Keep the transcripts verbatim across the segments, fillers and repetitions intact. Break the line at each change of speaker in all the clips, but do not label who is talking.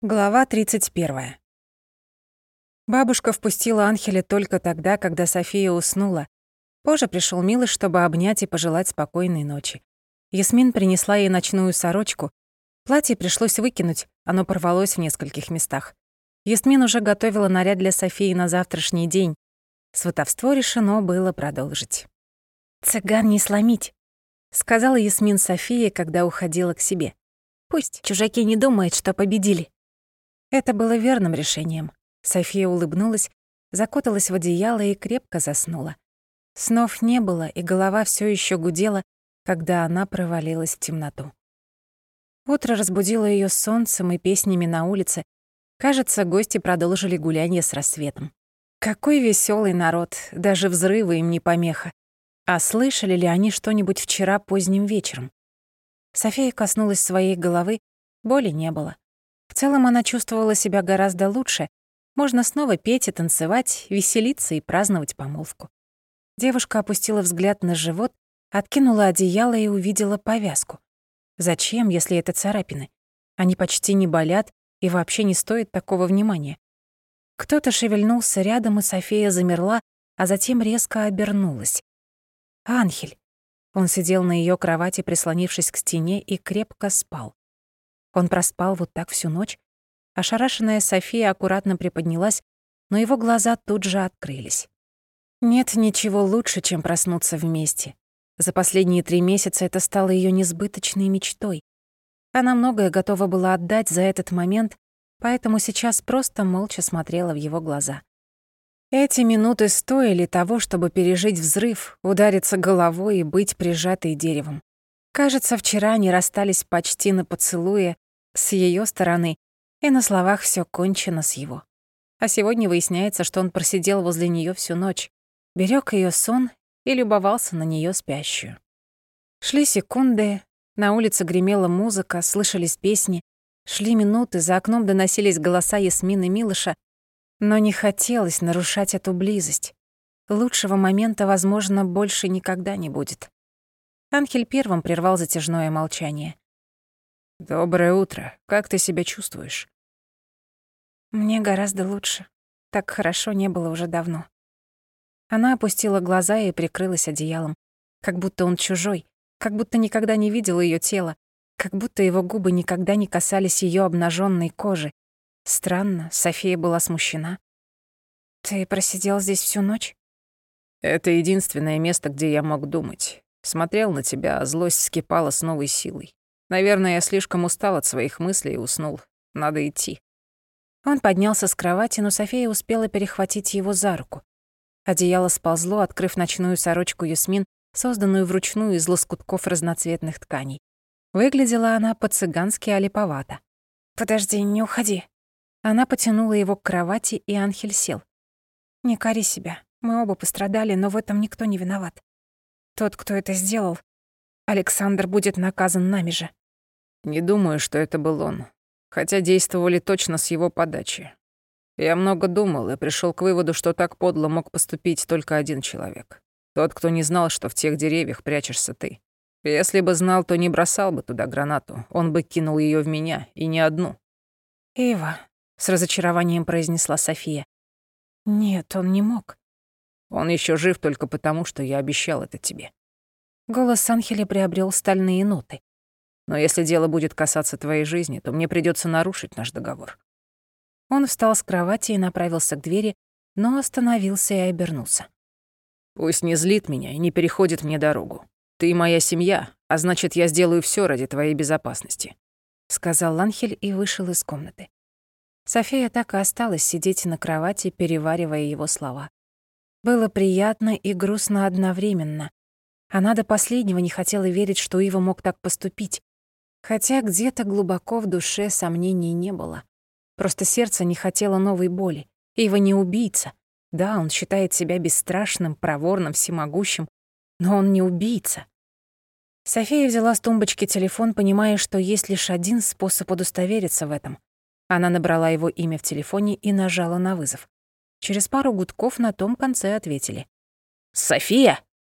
Глава тридцать первая. Бабушка впустила Анхеля только тогда, когда София уснула. Позже пришёл Милош, чтобы обнять и пожелать спокойной ночи. Ясмин принесла ей ночную сорочку. Платье пришлось выкинуть, оно порвалось в нескольких местах. Ясмин уже готовила наряд для Софии на завтрашний день. Сватовство решено было продолжить. «Цыган не сломить», — сказала Ясмин Софии, когда уходила к себе. «Пусть чужаки не думают, что победили». Это было верным решением. София улыбнулась, закуталась в одеяло и крепко заснула. Снов не было, и голова всё ещё гудела, когда она провалилась в темноту. Утро разбудило её солнцем и песнями на улице. Кажется, гости продолжили гулянье с рассветом. Какой весёлый народ, даже взрывы им не помеха. А слышали ли они что-нибудь вчера поздним вечером? София коснулась своей головы, боли не было. В целом она чувствовала себя гораздо лучше. Можно снова петь и танцевать, веселиться и праздновать помолвку. Девушка опустила взгляд на живот, откинула одеяло и увидела повязку. Зачем, если это царапины? Они почти не болят и вообще не стоят такого внимания. Кто-то шевельнулся рядом, и София замерла, а затем резко обернулась. Анхель. Он сидел на её кровати, прислонившись к стене, и крепко спал. Он проспал вот так всю ночь? Ошарашенная София аккуратно приподнялась, но его глаза тут же открылись. Нет ничего лучше, чем проснуться вместе. За последние три месяца это стало её несбыточной мечтой. Она многое готова была отдать за этот момент, поэтому сейчас просто молча смотрела в его глаза. Эти минуты стоили того, чтобы пережить взрыв, удариться головой и быть прижатой деревом. Кажется, вчера они расстались почти на поцелуе с её стороны, и на словах всё кончено с его. А сегодня выясняется, что он просидел возле неё всю ночь, берёг её сон и любовался на неё спящую. Шли секунды, на улице гремела музыка, слышались песни, шли минуты, за окном доносились голоса Ясмин и Милоша, но не хотелось нарушать эту близость. Лучшего момента, возможно, больше никогда не будет. Анхель первым прервал затяжное молчание. «Доброе утро. Как ты себя чувствуешь?» «Мне гораздо лучше. Так хорошо не было уже давно». Она опустила глаза и прикрылась одеялом. Как будто он чужой, как будто никогда не видела её тело, как будто его губы никогда не касались её обнажённой кожи. Странно, София была смущена. «Ты просидел здесь всю ночь?»
«Это единственное место, где я мог думать. Смотрел на тебя, а злость вскипала с новой силой. Наверное, я слишком устал от своих мыслей и уснул. Надо идти».
Он поднялся с кровати, но София успела перехватить его за руку. Одеяло сползло, открыв ночную сорочку Ясмин, созданную вручную из лоскутков разноцветных тканей. Выглядела она по-цыгански олиповато. «Подожди, не уходи». Она потянула его к кровати, и Анхель сел. «Не кори себя. Мы оба пострадали, но в этом никто не виноват. Тот, кто это сделал, Александр будет наказан нами же».
«Не думаю, что это был он. Хотя действовали точно с его подачи. Я много думал и пришёл к выводу, что так подло мог поступить только один человек. Тот, кто не знал, что в тех деревьях прячешься ты. Если бы знал, то не бросал бы туда гранату. Он бы кинул её в меня, и не одну».
«Ива», — с разочарованием произнесла София. «Нет, он не мог».
«Он ещё жив только потому, что я обещал это тебе».
Голос Анхеля приобрел стальные ноты.
«Но если дело будет касаться твоей жизни, то мне придётся нарушить наш договор».
Он встал с кровати и направился к двери, но остановился и обернулся.
«Пусть не злит меня и не переходит мне дорогу. Ты моя семья, а значит, я сделаю всё ради твоей безопасности»,
— сказал Анхель и вышел из комнаты. София так и осталась сидеть на кровати, переваривая его слова. Было приятно и грустно одновременно. Она до последнего не хотела верить, что Ива мог так поступить, хотя где-то глубоко в душе сомнений не было. Просто сердце не хотело новой боли. Ива не убийца. Да, он считает себя бесстрашным, проворным, всемогущим, но он не убийца. София взяла с тумбочки телефон, понимая, что есть лишь один способ удостовериться в этом. Она набрала его имя в телефоне и нажала на вызов. Через пару гудков на том конце ответили.
«София!»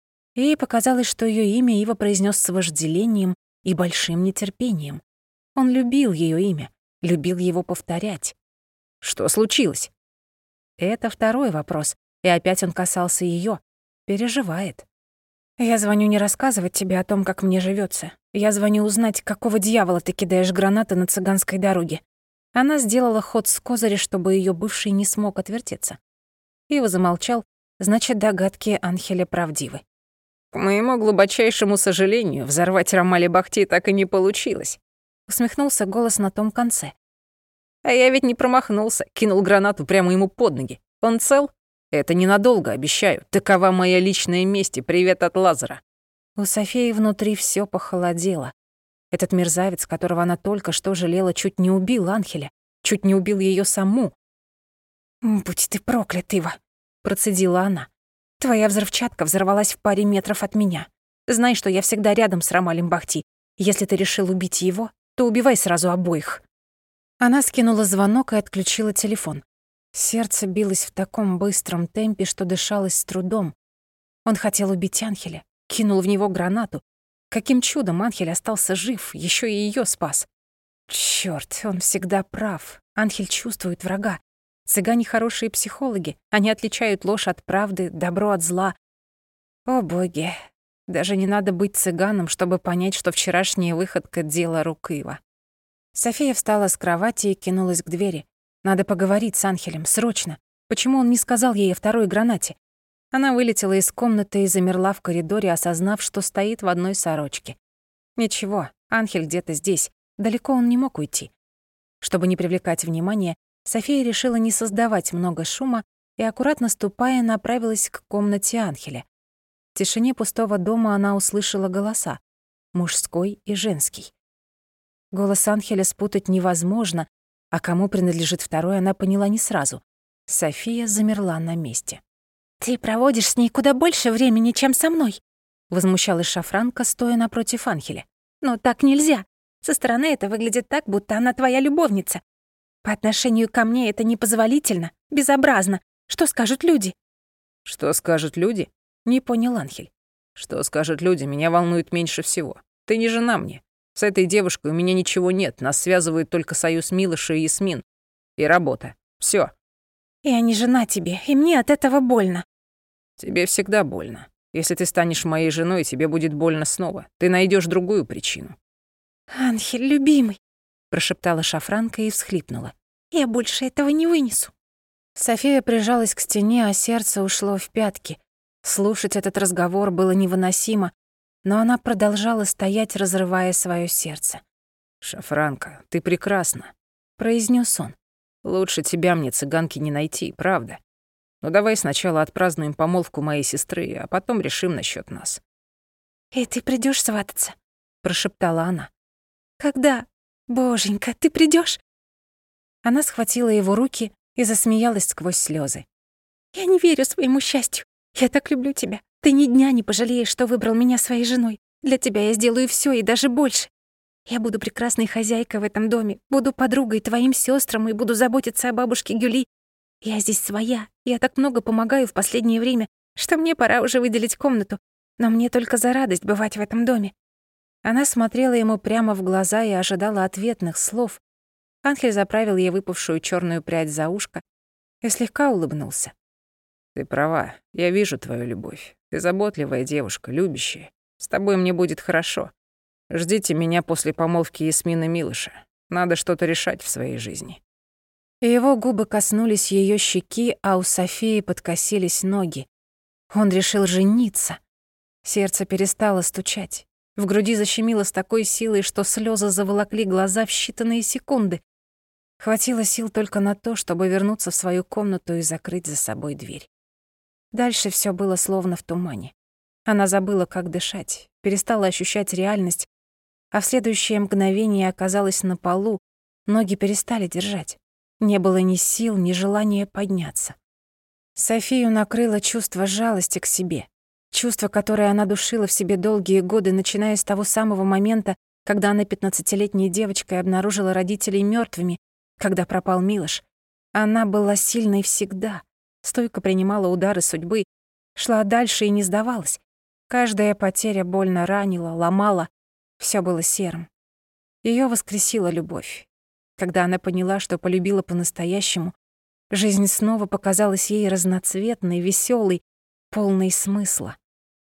Ей показалось, что её имя Ива произнес с вожделением и большим нетерпением. Он любил её имя, любил его повторять.
Что случилось?
Это второй вопрос, и опять он касался её. Переживает. Я звоню не рассказывать тебе о том, как мне живётся. Я звоню узнать, какого дьявола ты кидаешь гранаты на цыганской дороге. Она сделала ход с козыря, чтобы её бывший не смог отвертеться. Ива замолчал, значит, догадки Анхеля правдивы.
К моему глубочайшему сожалению, взорвать Ромали Бахти так и не получилось.
Усмехнулся голос на том конце.
А я ведь не промахнулся, кинул гранату прямо ему под ноги. Он цел? Это ненадолго, обещаю. Такова моя личная месть и привет от Лазара.
У Софии внутри всё похолодело. Этот мерзавец, которого она только что жалела, чуть не убил Анхеля, чуть не убил её саму. «Будь ты проклят, Ива», — процедила она. «Твоя взрывчатка взорвалась в паре метров от меня. Знай, что я всегда рядом с Ромалем Бахти. Если ты решил убить его, то убивай сразу обоих». Она скинула звонок и отключила телефон. Сердце билось в таком быстром темпе, что дышалось с трудом. Он хотел убить Анхеля, кинул в него гранату. Каким чудом Анхель остался жив, ещё и её спас. Чёрт, он всегда прав. Анхель чувствует врага. Цыгане хорошие психологи, они отличают ложь от правды, добро от зла. О боги, даже не надо быть цыганом, чтобы понять, что вчерашняя выходка — дело рук Ива. София встала с кровати и кинулась к двери. Надо поговорить с Анхелем, срочно. Почему он не сказал ей о второй гранате? Она вылетела из комнаты и замерла в коридоре, осознав, что стоит в одной сорочке. Ничего, Анхель где-то здесь, далеко он не мог уйти. Чтобы не привлекать внимания, София решила не создавать много шума и, аккуратно ступая, направилась к комнате Анхеля. В тишине пустого дома она услышала голоса — мужской и женский. Голос Анхеля спутать невозможно, а кому принадлежит второй, она поняла не сразу. София замерла на месте. «Ты проводишь с ней куда больше времени, чем со мной», — возмущалась Шафранка, стоя напротив Анхеля. «Но так нельзя. Со стороны это выглядит так, будто она твоя любовница. По отношению ко мне это непозволительно, безобразно. Что скажут люди?»
«Что скажут люди?»
— не понял Анхель.
«Что скажут люди, меня волнует меньше всего. Ты не жена мне. С этой девушкой у меня ничего нет, нас связывает только союз Милоша и Ясмин. И работа. Всё.
Я не жена тебе, и мне от этого больно».
«Тебе всегда больно. Если ты станешь моей женой, тебе будет больно снова. Ты найдёшь другую причину».
«Анхель, любимый», — прошептала Шафранка и всхлипнула. «Я больше этого не вынесу». София прижалась к стене, а сердце ушло в пятки. Слушать этот разговор было невыносимо, но она продолжала стоять, разрывая своё сердце.
«Шафранка, ты прекрасна»,
— произнёс он.
«Лучше тебя мне, цыганки, не найти, правда. Но давай сначала отпразднуем помолвку моей сестры, а потом решим насчёт нас».
«И ты придёшь свататься?» — прошептала она. «Когда? Боженька, ты придёшь?» Она схватила его руки и засмеялась сквозь слёзы. «Я не верю своему счастью. Я так люблю тебя. Ты ни дня не пожалеешь, что выбрал меня своей женой. Для тебя я сделаю всё и даже больше. Я буду прекрасной хозяйкой в этом доме, буду подругой твоим сёстрам и буду заботиться о бабушке Гюли. Я здесь своя, я так много помогаю в последнее время, что мне пора уже выделить комнату, но мне только за радость бывать в этом доме». Она смотрела ему прямо в глаза и ожидала ответных слов. Анхель заправил ей выпавшую чёрную прядь за ушко и слегка улыбнулся.
«Ты права, я вижу твою любовь. Ты заботливая девушка, любящая. С тобой мне будет хорошо. Ждите меня после помолвки Ясмины Милоша. Надо что-то решать в своей жизни».
Его губы коснулись её щеки, а у Софии подкосились ноги. Он решил жениться. Сердце перестало стучать. В груди защемило с такой силой, что слёзы заволокли глаза в считанные секунды. Хватило сил только на то, чтобы вернуться в свою комнату и закрыть за собой дверь. Дальше всё было словно в тумане. Она забыла, как дышать, перестала ощущать реальность, а в следующее мгновение оказалась на полу, ноги перестали держать. Не было ни сил, ни желания подняться. Софию накрыло чувство жалости к себе. Чувство, которое она душила в себе долгие годы, начиная с того самого момента, когда она пятнадцатилетней девочкой обнаружила родителей мёртвыми, когда пропал Милош. Она была сильной всегда, стойко принимала удары судьбы, шла дальше и не сдавалась. Каждая потеря больно ранила, ломала, всё было серым. Её воскресила любовь. когда она поняла, что полюбила по-настоящему, жизнь снова показалась ей разноцветной, веселой, полной смысла.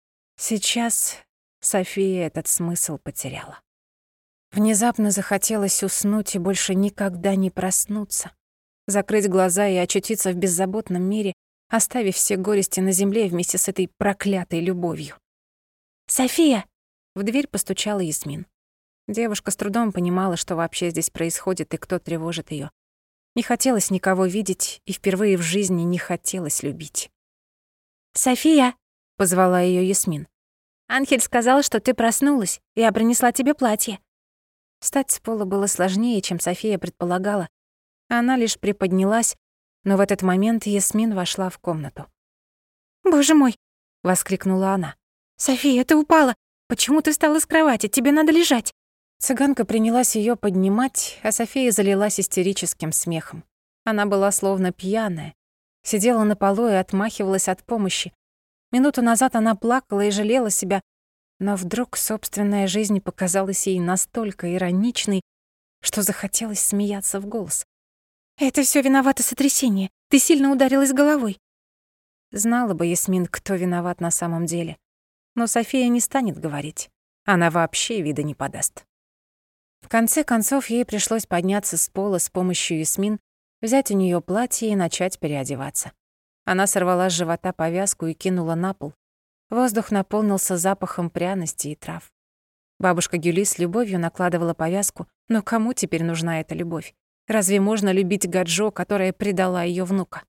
Сейчас София этот смысл потеряла. Внезапно захотелось уснуть и больше никогда не проснуться, закрыть глаза и очутиться в беззаботном мире, оставив все горести на земле вместе с этой проклятой любовью. «София!» — в дверь постучала Ясмин. Девушка с трудом понимала, что вообще здесь происходит и кто тревожит её. Не хотелось никого видеть, и впервые в жизни не хотелось любить. «София!» — позвала её Ясмин. «Анхель сказал, что ты проснулась, и я принесла тебе платье». Встать с пола было сложнее, чем София предполагала. Она лишь приподнялась, но в этот момент Ясмин вошла в комнату. «Боже мой!» — воскликнула она. «София, ты упала! Почему ты встала с кровати? Тебе надо лежать!» Цыганка принялась её поднимать, а София залилась истерическим смехом. Она была словно пьяная, сидела на полу и отмахивалась от помощи. Минуту назад она плакала и жалела себя, но вдруг собственная жизнь показалась ей настолько ироничной, что захотелось смеяться в голос. «Это всё виновато сотрясение. Ты сильно ударилась головой». Знала бы Ясмин, кто виноват на самом деле. Но София не станет говорить. Она вообще вида не подаст. В конце концов, ей пришлось подняться с пола с помощью Ясмин, взять у неё платье и начать переодеваться. Она сорвала с живота повязку и кинула на пол. Воздух наполнился запахом пряностей и трав. Бабушка Гюли с любовью накладывала повязку, но кому теперь нужна эта любовь? Разве можно любить Гаджо, которая предала её внука?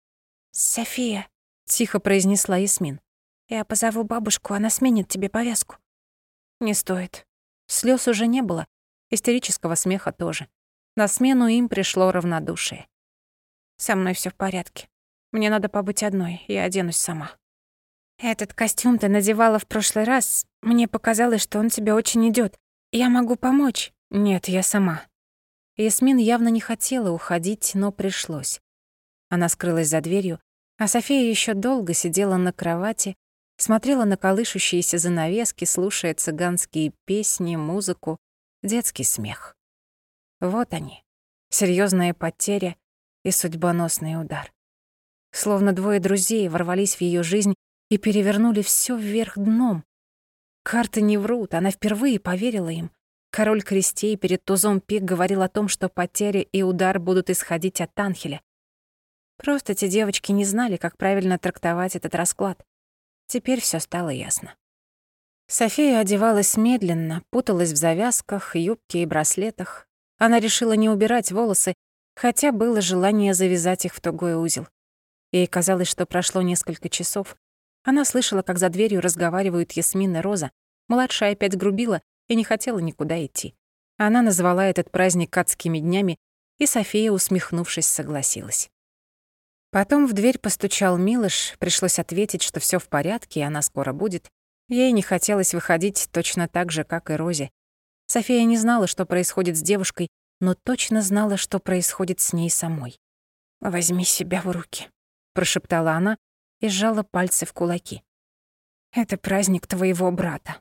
«София», — тихо произнесла Ясмин, — «я позову бабушку, она сменит тебе повязку». «Не стоит». Слёз уже не было, истерического смеха тоже. На смену им пришло равнодушие. «Со мной всё в порядке. Мне надо побыть одной, я оденусь сама». «Этот костюм ты надевала в прошлый раз. Мне показалось, что он тебе очень идёт. Я могу помочь». «Нет, я сама». Ясмин явно не хотела уходить, но пришлось. Она скрылась за дверью, а София ещё долго сидела на кровати, смотрела на колышущиеся занавески, слушая цыганские песни, музыку, детский смех. Вот они, серьёзная потеря и судьбоносный удар. Словно двое друзей ворвались в её жизнь и перевернули всё вверх дном. Карты не врут, она впервые поверила им. Король крестей перед тузом пик говорил о том, что потеря и удар будут исходить от Анхеля. Просто эти девочки не знали, как правильно трактовать этот расклад. Теперь всё стало ясно. София одевалась медленно, путалась в завязках, юбке и браслетах. Она решила не убирать волосы, хотя было желание завязать их в тугой узел. Ей казалось, что прошло несколько часов. Она слышала, как за дверью разговаривают Ясмин и Роза. Младшая опять грубила и не хотела никуда идти. Она назвала этот праздник адскими днями, и София, усмехнувшись, согласилась. Потом в дверь постучал Милош, пришлось ответить, что всё в порядке, и она скоро будет. Ей не хотелось выходить точно так же, как и Розе. София не знала, что происходит с девушкой, но точно знала, что происходит с ней самой. «Возьми себя в руки», — прошептала она и сжала пальцы в кулаки. «Это праздник твоего брата.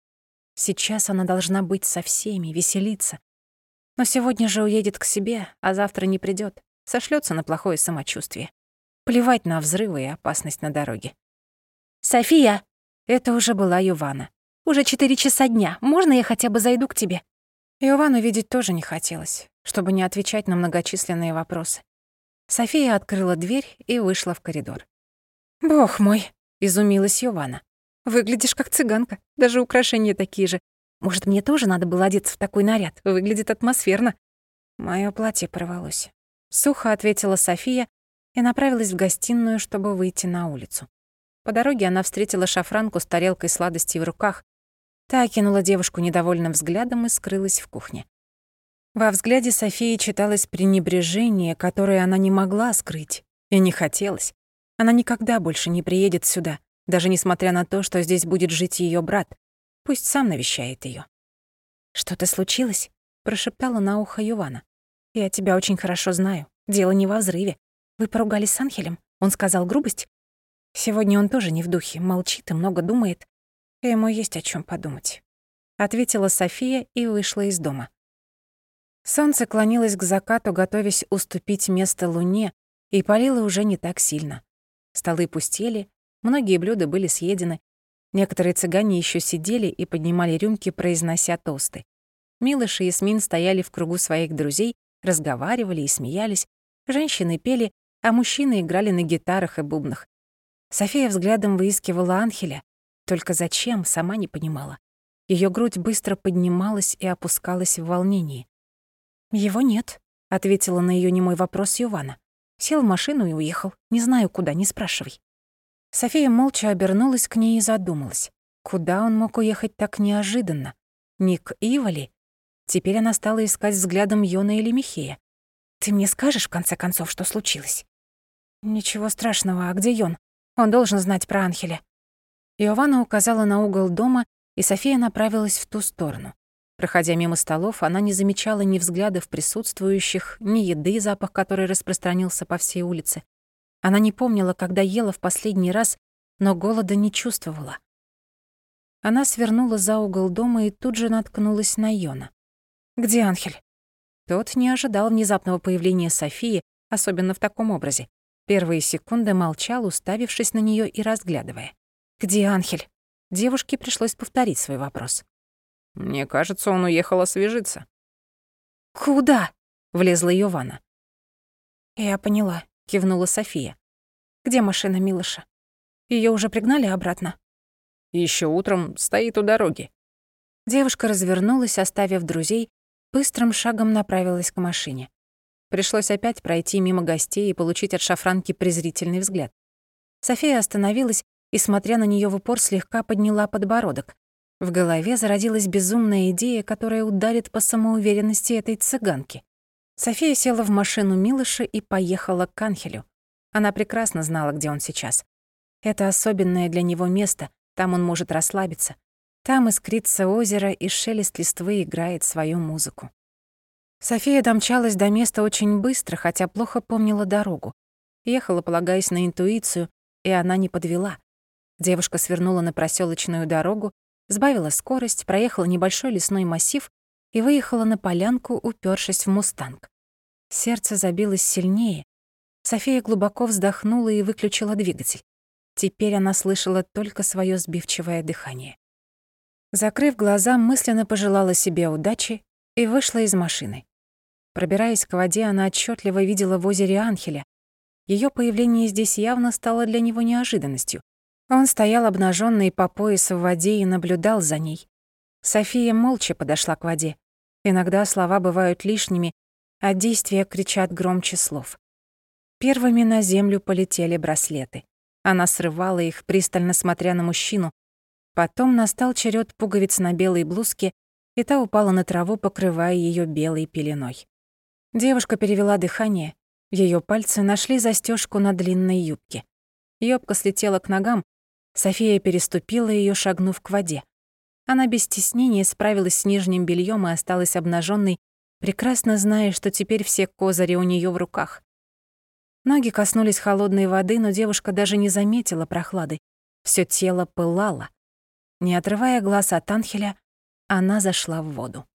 Сейчас она должна быть со всеми, веселиться. Но сегодня же уедет к себе, а завтра не придёт, сошлётся на плохое самочувствие. Плевать на взрывы и опасность на дороге». «София!» — это уже была Йована. «Уже четыре часа дня. Можно я хотя бы зайду к тебе?» Йовану видеть тоже не хотелось, чтобы не отвечать на многочисленные вопросы. София открыла дверь и вышла в коридор. «Бог мой!» — изумилась Йована. «Выглядишь как цыганка, даже украшения такие же. Может, мне тоже надо было одеться в такой наряд? Выглядит атмосферно». «Моё платье порвалось», — сухо ответила София и направилась в гостиную, чтобы выйти на улицу. По дороге она встретила шафранку с тарелкой сладостей в руках. Та окинула девушку недовольным взглядом и скрылась в кухне. Во взгляде Софии читалось пренебрежение, которое она не могла скрыть и не хотелось. Она никогда больше не приедет сюда, даже несмотря на то, что здесь будет жить её брат. Пусть сам навещает её. «Что-то случилось?» — прошептала на ухо Йована. «Я тебя очень хорошо знаю. Дело не во взрыве. Вы поругались с Анхелем? Он сказал грубость?» «Сегодня он тоже не в духе, молчит и много думает. Ему есть о чём подумать», — ответила София и вышла из дома. Солнце клонилось к закату, готовясь уступить место луне, и палило уже не так сильно. Столы пустели, многие блюда были съедены. Некоторые цыгане еще сидели и поднимали рюмки, произнося тосты. Милыш и Ясмин стояли в кругу своих друзей, разговаривали и смеялись. Женщины пели, а мужчины играли на гитарах и бубнах. София взглядом выискивала Анхеля, только зачем, сама не понимала. Её грудь быстро поднималась и опускалась в волнении. «Его нет», — ответила на её немой вопрос Йована. «Сел в машину и уехал. Не знаю, куда, не спрашивай». София молча обернулась к ней и задумалась. Куда он мог уехать так неожиданно? Не к Ивали? Теперь она стала искать взглядом Йона или Михея. «Ты мне скажешь, в конце концов, что случилось?» «Ничего страшного, а где Йон? Он должен знать про Анхеля». Йована указала на угол дома, и София направилась в ту сторону. Проходя мимо столов, она не замечала ни взглядов присутствующих, ни еды, запах которой распространился по всей улице. Она не помнила, когда ела в последний раз, но голода не чувствовала. Она свернула за угол дома и тут же наткнулась на Йона. «Где Анхель?» Тот не ожидал внезапного появления Софии, особенно в таком образе. Первые секунды молчал, уставившись на неё и разглядывая. «Где Анхель?» Девушке пришлось повторить свой вопрос.
«Мне кажется, он уехал освежиться».
«Куда?» — влезла Йована. «Я поняла», — кивнула София. «Где машина Милыша? Её уже пригнали обратно?»
Ещё утром стоит у дороги».
Девушка развернулась, оставив друзей, быстрым шагом направилась к машине. Пришлось опять пройти мимо гостей и получить от шафранки презрительный взгляд. София остановилась и, смотря на неё в упор, слегка подняла подбородок. В голове зародилась безумная идея, которая ударит по самоуверенности этой цыганки. София села в машину Милыша и поехала к Анхелю. Она прекрасно знала, где он сейчас. Это особенное для него место, там он может расслабиться. Там искрится озеро, и шелест листвы играет свою музыку. София домчалась до места очень быстро, хотя плохо помнила дорогу. Ехала, полагаясь на интуицию, и она не подвела. Девушка свернула на просёлочную дорогу, сбавила скорость, проехала небольшой лесной массив и выехала на полянку, упёршись в «Мустанг». Сердце забилось сильнее. София глубоко вздохнула и выключила двигатель. Теперь она слышала только своё сбивчивое дыхание. Закрыв глаза, мысленно пожелала себе удачи и вышла из машины. Пробираясь к воде, она отчётливо видела в озере Анхеля. Её появление здесь явно стало для него неожиданностью. Он стоял обнажённый по пояс в воде и наблюдал за ней. София молча подошла к воде. Иногда слова бывают лишними, а действия кричат громче слов. Первыми на землю полетели браслеты. Она срывала их, пристально смотря на мужчину. Потом настал черед пуговиц на белой блузке, и та упала на траву, покрывая её белой пеленой. Девушка перевела дыхание. Её пальцы нашли застёжку на длинной юбке. Юбка слетела к ногам. София переступила её, шагнув к воде. Она без стеснения справилась с нижним бельём и осталась обнажённой, прекрасно зная, что теперь все козыри у неё в руках. Ноги коснулись холодной воды, но девушка даже не заметила прохлады. Всё тело пылало. Не отрывая глаз от Анхеля, она зашла в воду.